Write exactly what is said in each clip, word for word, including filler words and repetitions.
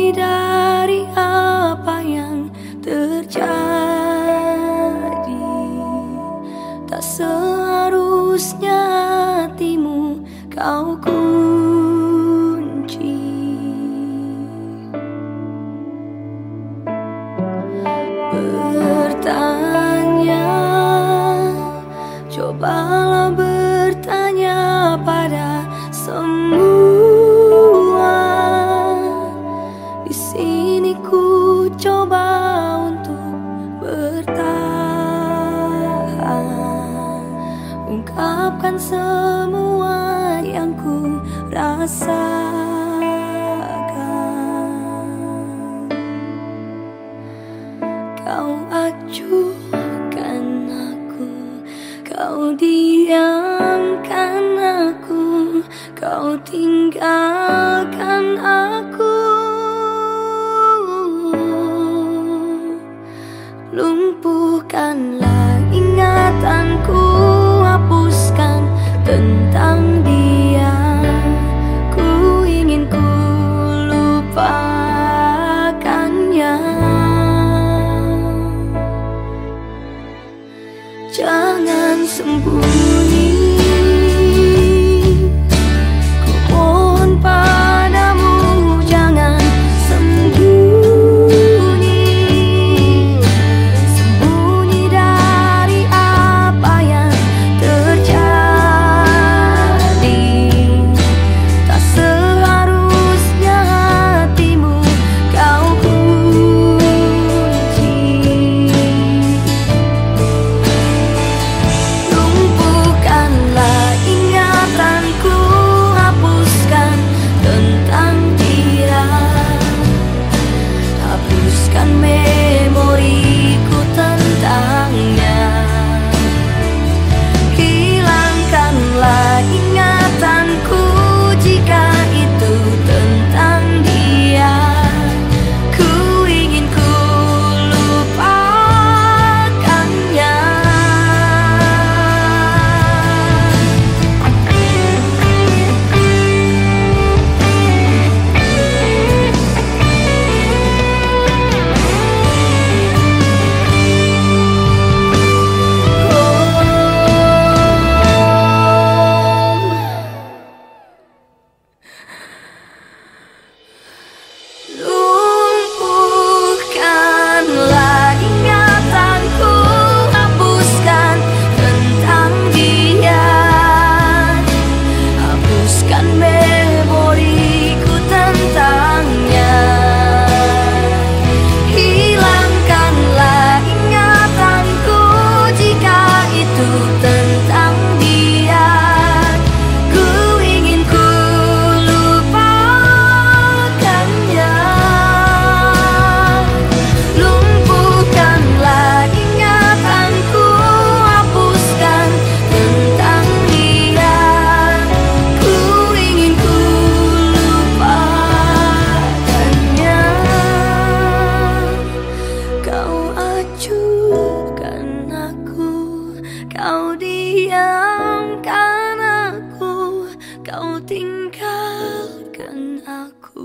Sembunyi dari apa yang terjadi, tak seharusnya hatimu kau kunci. Bertanya, cobalah bertanya pada semua. Di sini ku coba untuk bertahan, ungkapkan semua yang ku rasakan. Kau acuhkan aku, kau diamkan aku, kau tinggalkan aku. Lumpuhkanlah ingatanku, hapuskan tentang dia. Ku ingin ku lupakannya. Jangan sembunyi, ku mohon padamu, jangan sembunyi. Sembunyi dari apa yang terjadi, tak seharusnya hatimu kau kunci. Lumpuhkanlah ingatanku, hapuskan tentang dia. Hapuskan memoriku tentangnya. Hilangkanlah ingatanku jika itu tentang dia. Ku ingin ku lupakannya. Lumpuhkanlah ingatanku, hapuskan tentang dia. Hapuskan memoriku tentangnya. Hilangkanlah ingatanku jika itu tentang dia. Ku ingin ku lupakannya. Lumpuhkanlah ingatanku, hapuskan tentang dia. Ku ingin ku lupakannya. Kau acuhkan aku, kau diamkan aku, kau tinggalkan aku.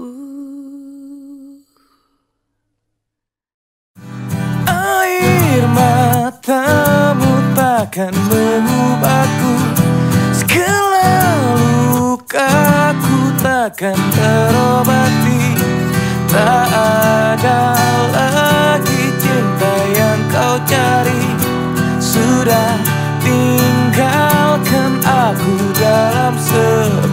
Air matamu takkan mengubahku, segala lukaku takkan terobati. Tak ada lagi cinta yang kau cari, sudah tinggalkan aku dalam sepi.